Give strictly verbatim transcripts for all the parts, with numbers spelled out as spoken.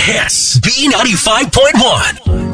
hits. B ninety-five point one.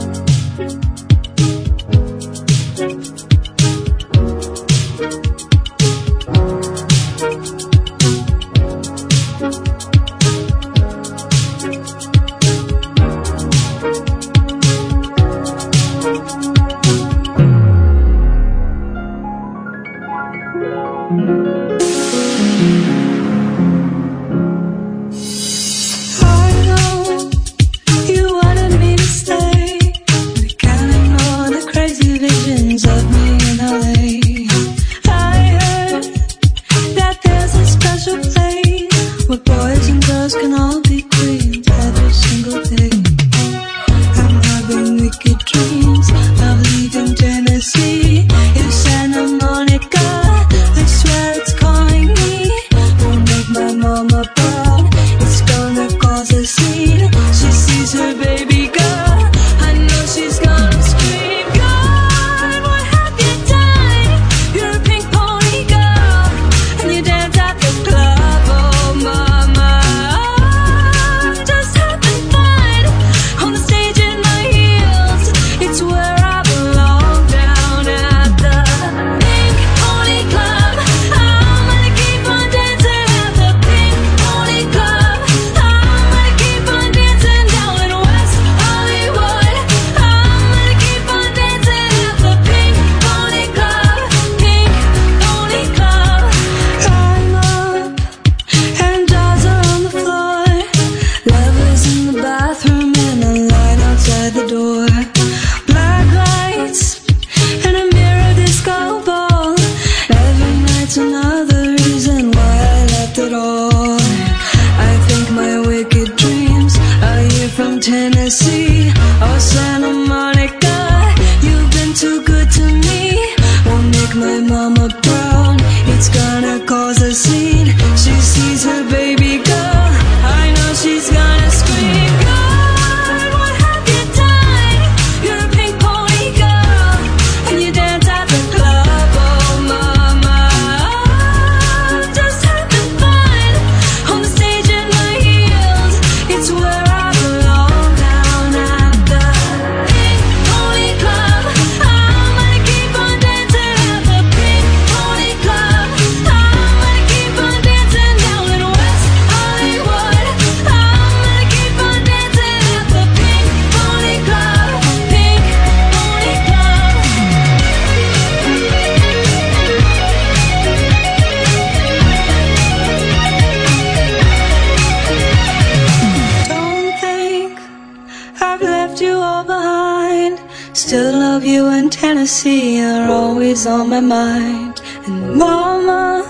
On my mind. And mama,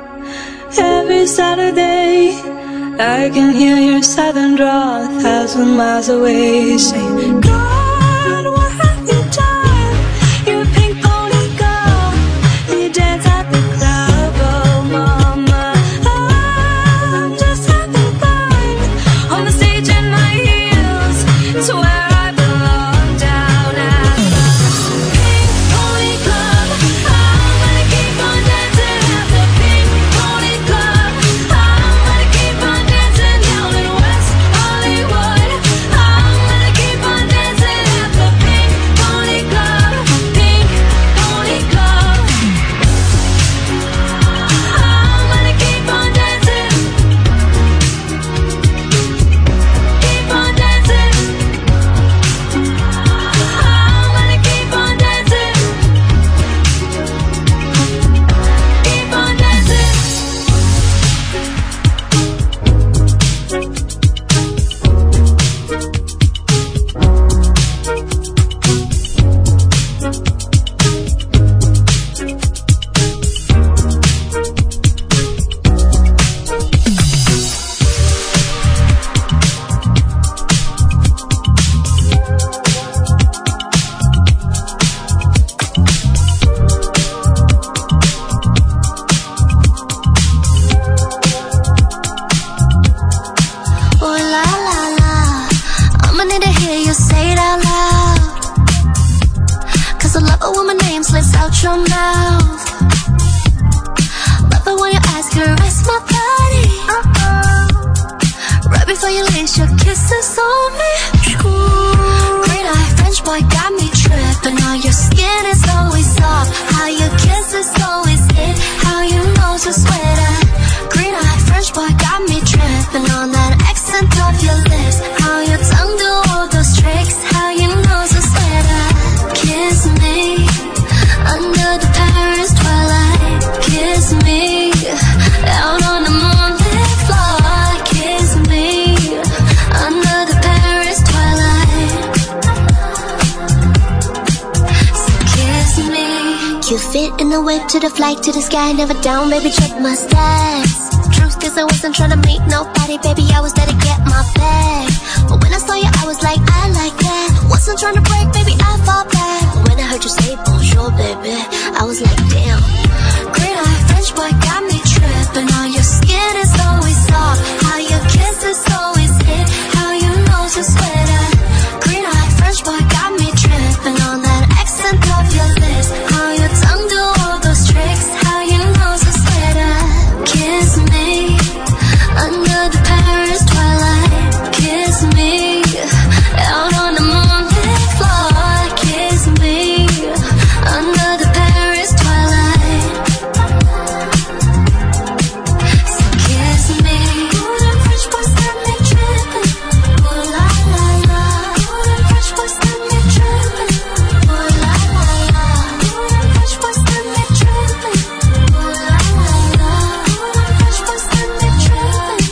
every Saturday I can hear your southern drawl a thousand miles away, saying, God, what have you done? You're a pink pony girl, and you dance at the club. Oh mama, I'm just having fun on the stage in my heels. It's where I belong, down at the Pink Pony Club. your mouth. Love it when you ask her, rest my body. Uh-oh. Right before you lace your kisses on me. kisses always hit. How you know so sweater. Green eye French boy got me tripping on that accent of your lips. How your tongue do all those tricks. How you know so sweater. Kiss me under the Paris twilight. Kiss me out on the moonlit floor. Kiss me under the Paris twilight. So kiss me. You fit in the whip to the flight to the sky. Never down, baby, check my stats. Truth is I wasn't trying to meet nobody, baby, I was there to get my bag. But when I saw you, I was like, I like that. Wasn't trying to break, baby, I fall back. But when I heard you say bonjour, baby, I was like, damn. Green eye French boy got me tripping. How your skin is always soft. How your kisses always hit. How you know so sweater. Green eye French boy got me tripping on that accent of your lips. How your tongue do all those tricks. How you know so sweater. Kiss me under the Paris twilight. Kiss me out on the moonlit floor. Kiss me under the Paris twilight. So kiss me. Ooh, them French boys got me tripping. Ooh la la la. Ooh, them French boys got me tripping. Ooh la la la. Ooh, them French boys got me tripping. Ooh la la la. Ooh, them French boys got me tripping.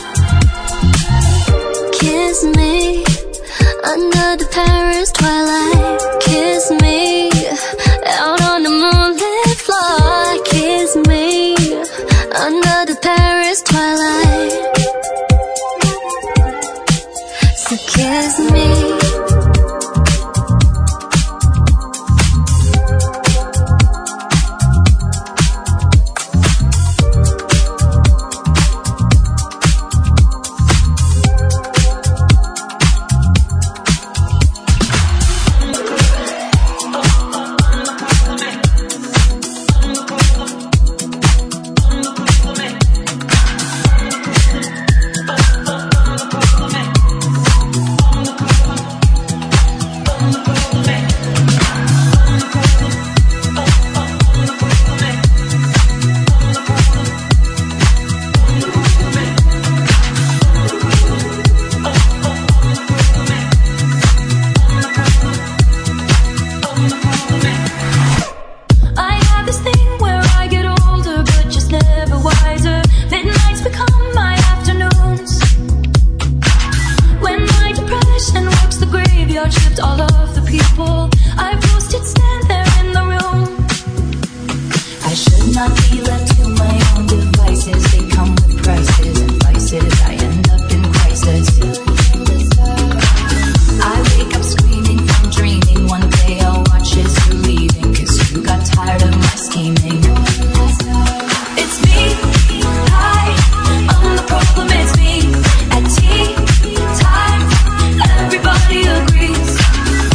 Kiss me under the Paris twilight. Kiss me out on the moonlit floor. Kiss me under the Paris twilight. So kiss me. I have this thing where I get older, but just never wiser. Midnights become my afternoons. When my depression works the graveyard shift, all of the people I've ghosted stand there in the room. I should not be left to my own devices. They come with prices and vices. I end up in crisis. I wake up screaming from dreaming. One day I'll watch as you're leaving, 'cause you got tired of my scheming. It's me, hi, I'm the problem, it's me. At tea time, everybody agrees.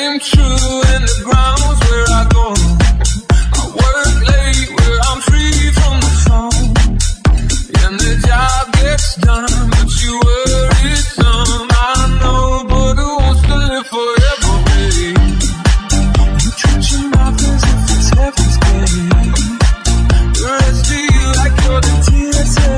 came true and the ground's where I go. I work late where I'm free from the phone, and the job gets done, but you worry some. I know, but who wants to live forever, babe? You treat your life as if it's heaven's game. The rest of you like you're the T S A.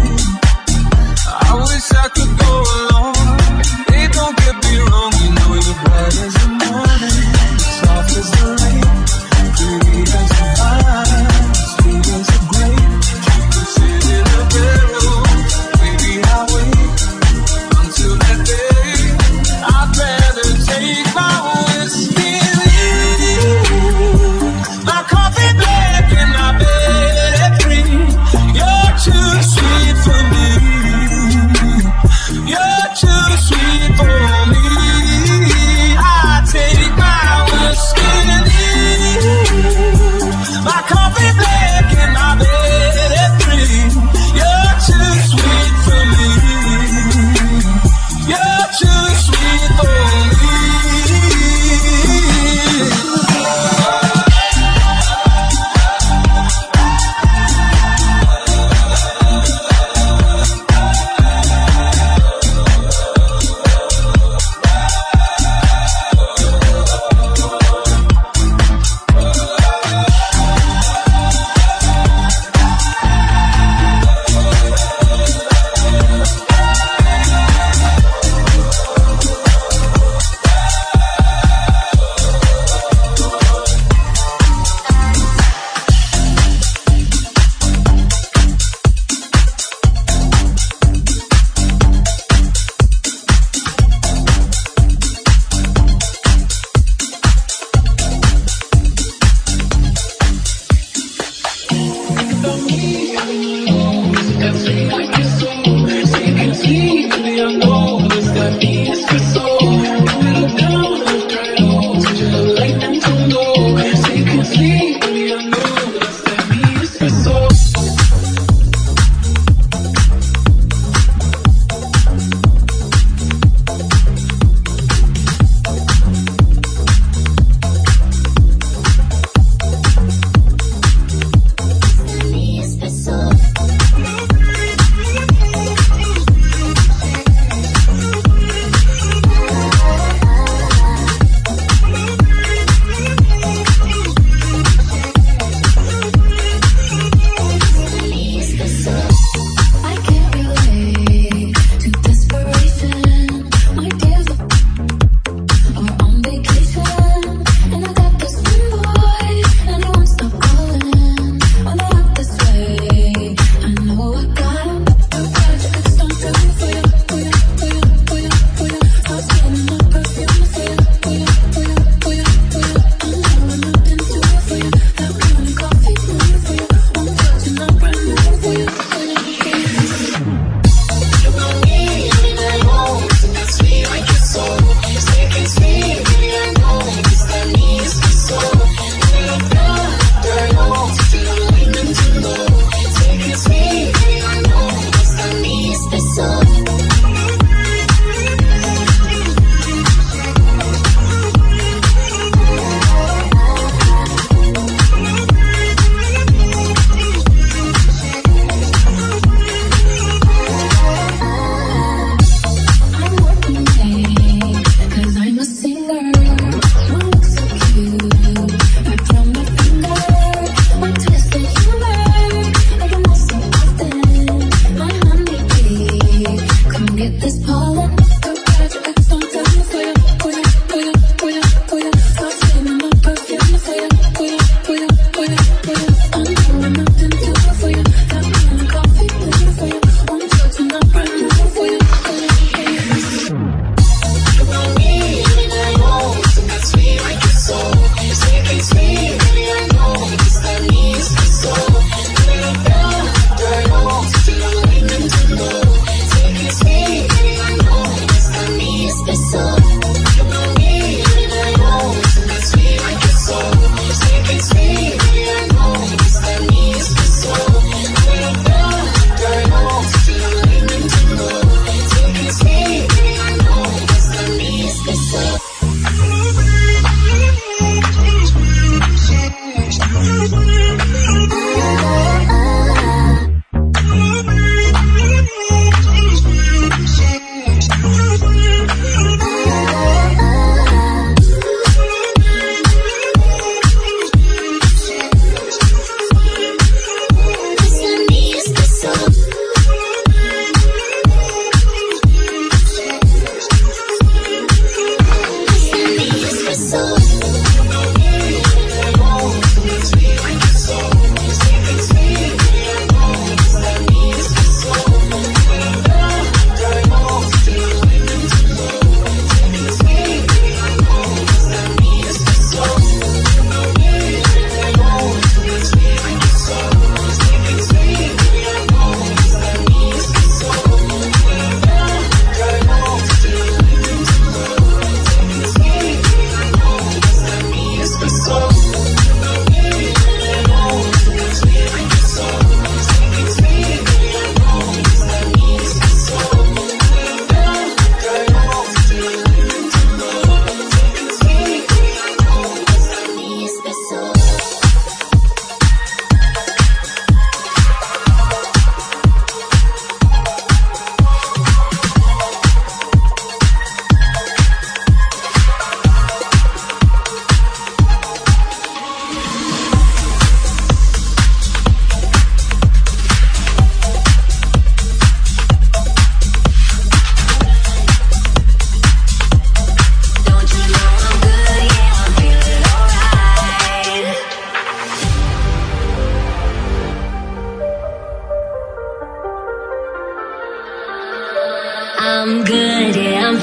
I wish I could go along. Hey, don't get me wrong, you know you're bright as the morning, soft as the rain, pretty as the vine, sweet as the grape. You sit in a barrel, baby, I'll wait until that day. I'd rather take my whiskey and leave my coffee black and my bed green. You're too sweet for me. You're too sweet for me. I take my whiskey and leave my coffee black and my bed green. You're too sweet for me. You're too sweet for me.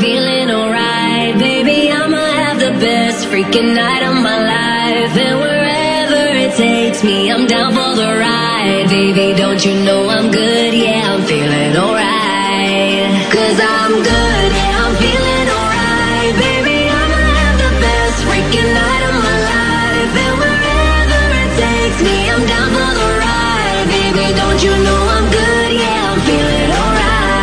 feeling alright. Baby, I'ma have the best freaking night of my life. And wherever it takes me, I'm down for the ride. Baby, don't you know I'm good? Yeah, I'm feeling alright. Cause I'm good, yeah, I'm feeling alright. Baby, I'ma have the best freaking night of my life. And wherever it takes me, I'm down for the ride. Baby, don't you know I'm good? Yeah, I'm feeling alright.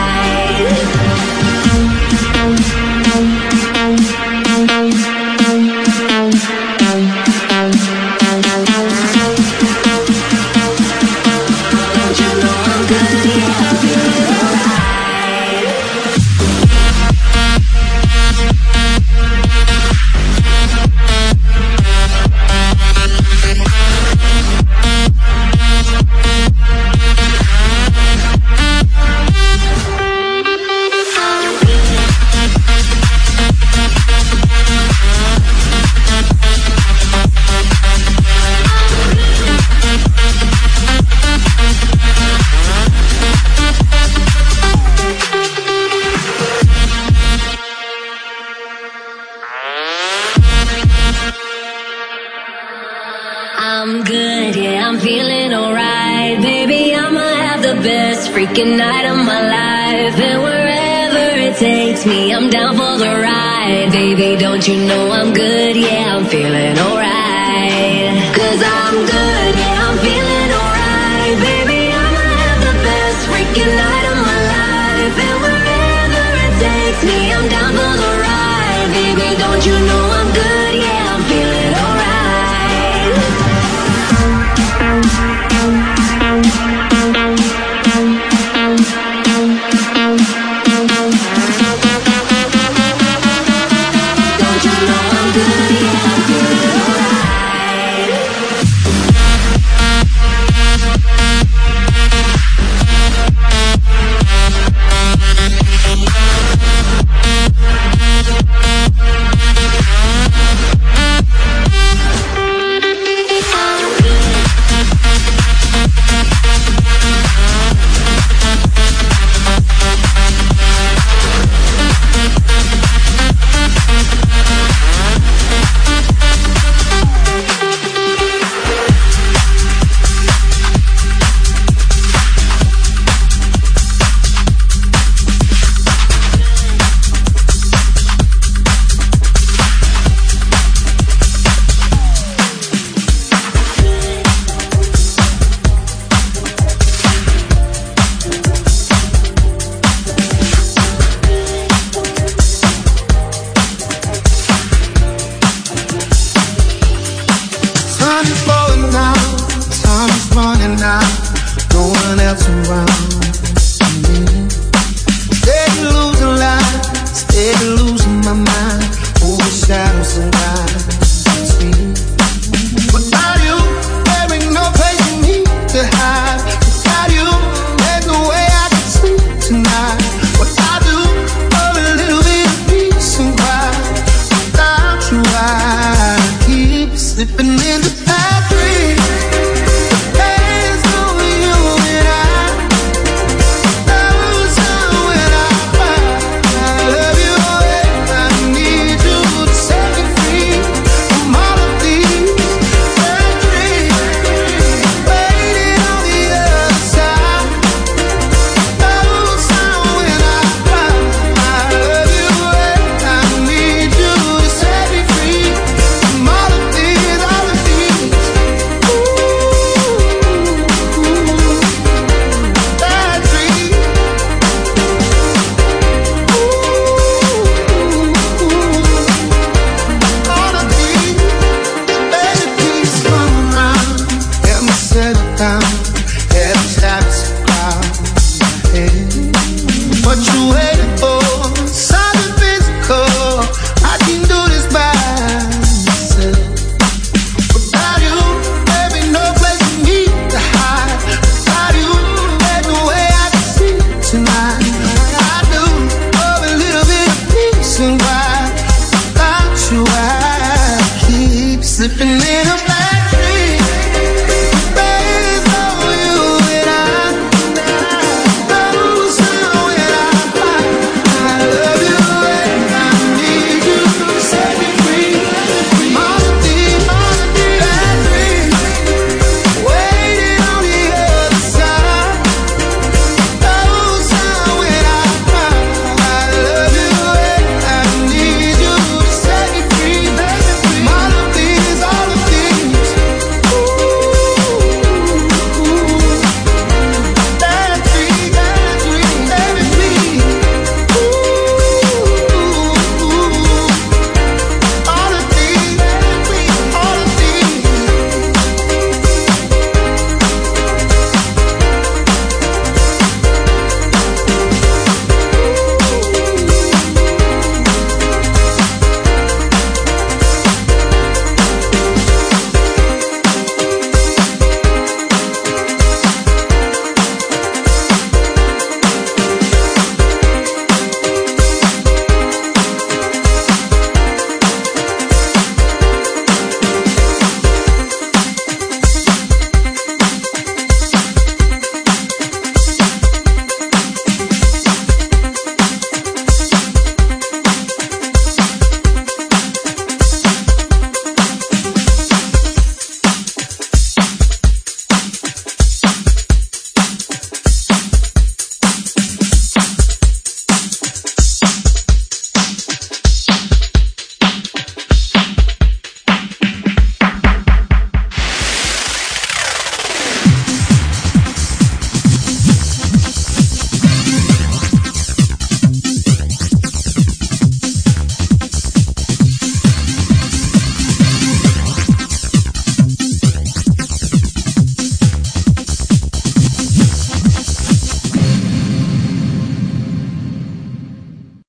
I'm good, yeah, I'm feeling alright. Baby, I'ma have the best freaking night of my life. And wherever it takes me, I'm down for the ride. Baby, don't you know I'm good? Yeah, I'm feeling alright. Cause I'm good, yeah, I'm feeling alright. Baby, I'ma have the best freaking night of my life. And wherever it takes me, I'm down for the ride. Baby, don't you know I'm good? Yeah, I'm feeling alright. Steady losing my mind, overshadows and